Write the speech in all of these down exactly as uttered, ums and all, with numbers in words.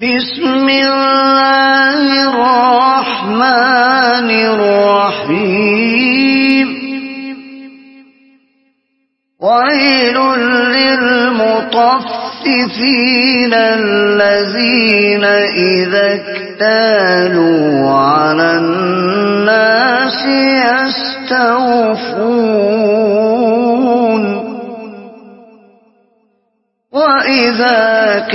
بسم الله الرحمن الرحيم ويل للمطففين الذين إذا اكتالوا على الناس يستوفون وإذا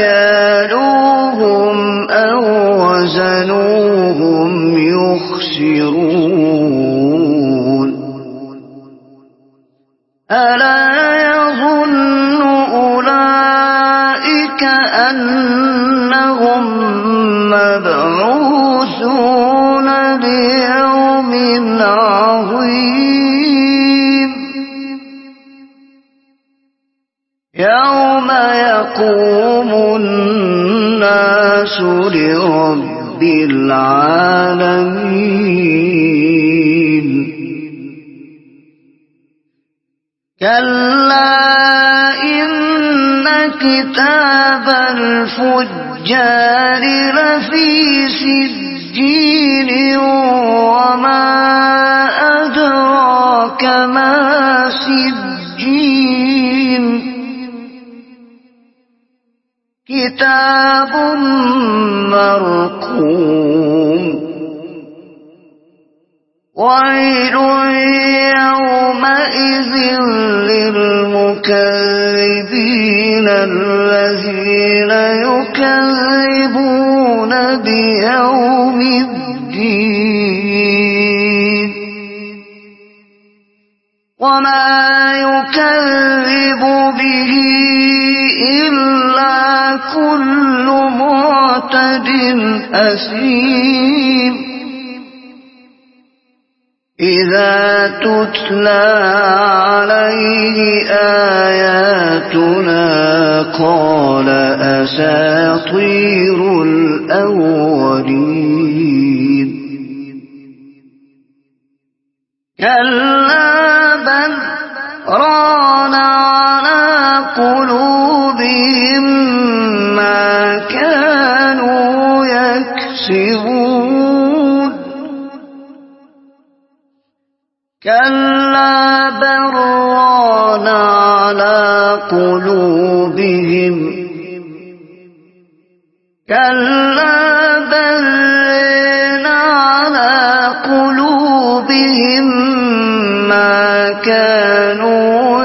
كالوهم أو وزنوهم يخسرون ألا يظن أولئك أنهم مبعوثون ليوم عظيم يوم يقوم الناس لرب العالمين كلا إن كتاب الفجار لفي سجين وما أدراك ما سجين كتاب مرقوم ويل يومئذ للمكذبين الذين يكذبون بيوم الدين وما يكذب به إلا كل معتد أثيم إذا تتلى عليه آياتنا قال أساطير الأولين كلا بل ران على قلوبهم ما كانوا يكسبون كلا بل ران على قلوبهم كلا بل ران على قلوبهم ما كانوا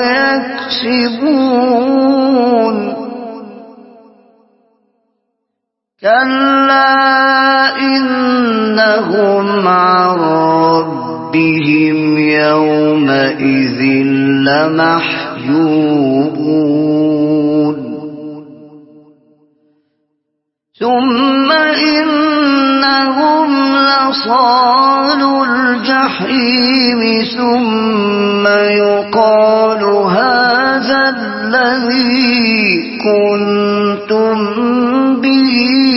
يكسبون كلا إنهم عن ربهم يومئذ لمحجوبون ثم إنهم لصالو الجحيم ثم يقال هذا الذي كنتم به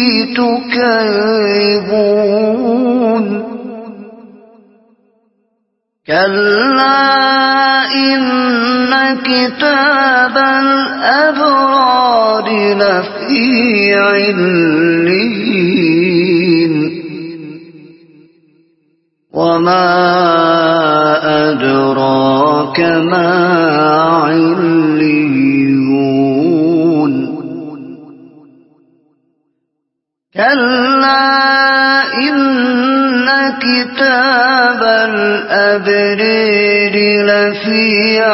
تكذبون كلا إن كتاب الأبرار لفي عليين وما أدراك ما عليون كلا إن كتاب الأبرار لفي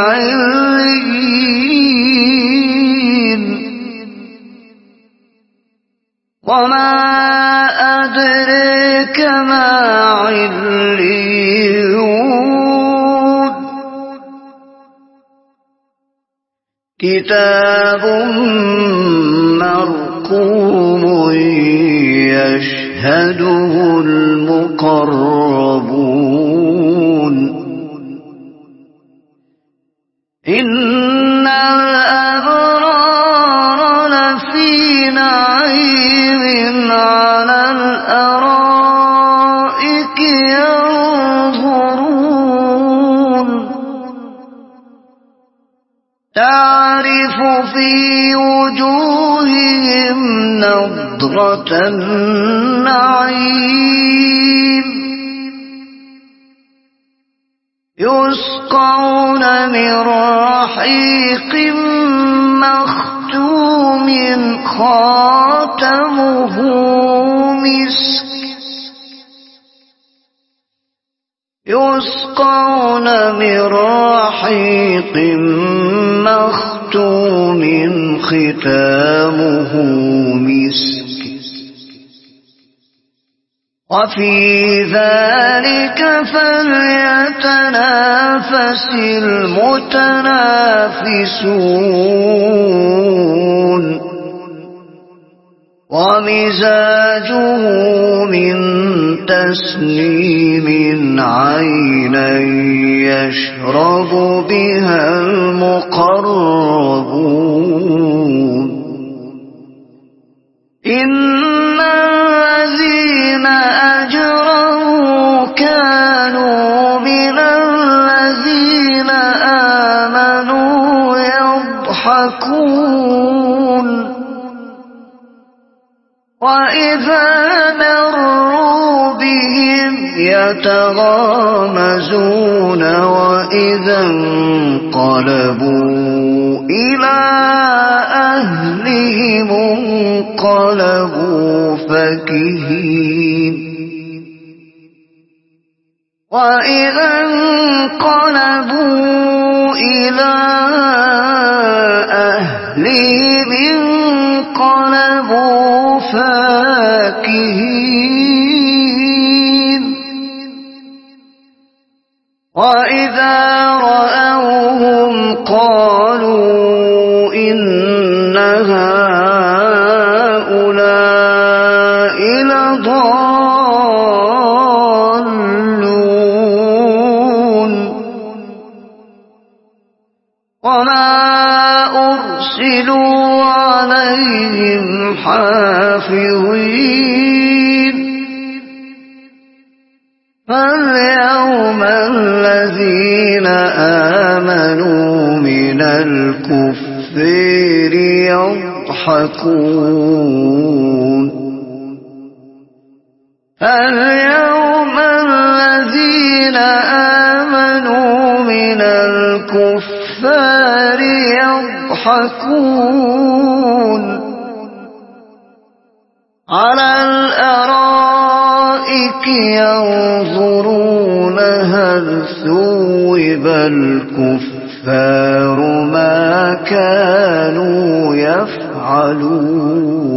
عليين وما أدراك ما عليون كتاب مرقوم يشهده المقربون إن الأبرار لفي نعيم على الأرائك ينظرون تعرف في وجوههم بهم نضرة النعيم يسقون من رحيق مختوم خاتمه مسك يسقون من رحيق مختوم ختامه مسك وفي ذلك فليتنافس المتنافسون ومزاجه من تسنيم عينا يشرب بها المقربون إن الذين أجرموا كانوا من الذين آمنوا يضحكون وإذا مروا بهم يتغامزون وإذا انقلبوا إلى أهلهم انقلبوا فكهين وإذا انقلبوا إلى أهلهم انقلبوا فاكهين وإذا رأوهم قالوا إن هؤلاء لضالون وما أرسلوا عليهم حافظين فاليوم الذين آمنوا من الكفار يضحكون اليوم الذين آمنوا من الكفار يضحكون على الأرائك ينظرون هل ثوب الكفار ما كانوا يفعلون